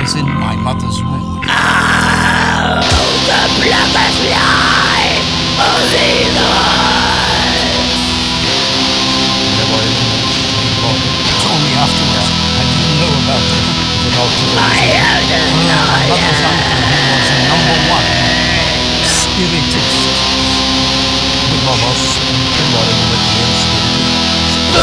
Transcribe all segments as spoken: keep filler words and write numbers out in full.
was in my mother's womb. Oh, the blackest lie of evil. He told me afterwards. I didn't know about it. I have Uh, no my mother's uncle, who was the number one spiritist. Min mammas onkel var det nummer en spiritist.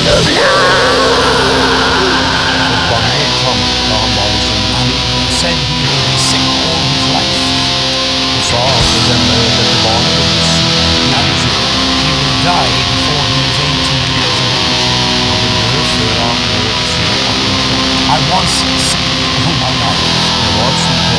Och bandet han, ja, han var liksom, han said he will be sick all his life. Och sa att det lämnar ju ett barn och blir syk. He will die before he is eighteen years of age. Han vill dö för han är så. I was sick all my life. Det var så.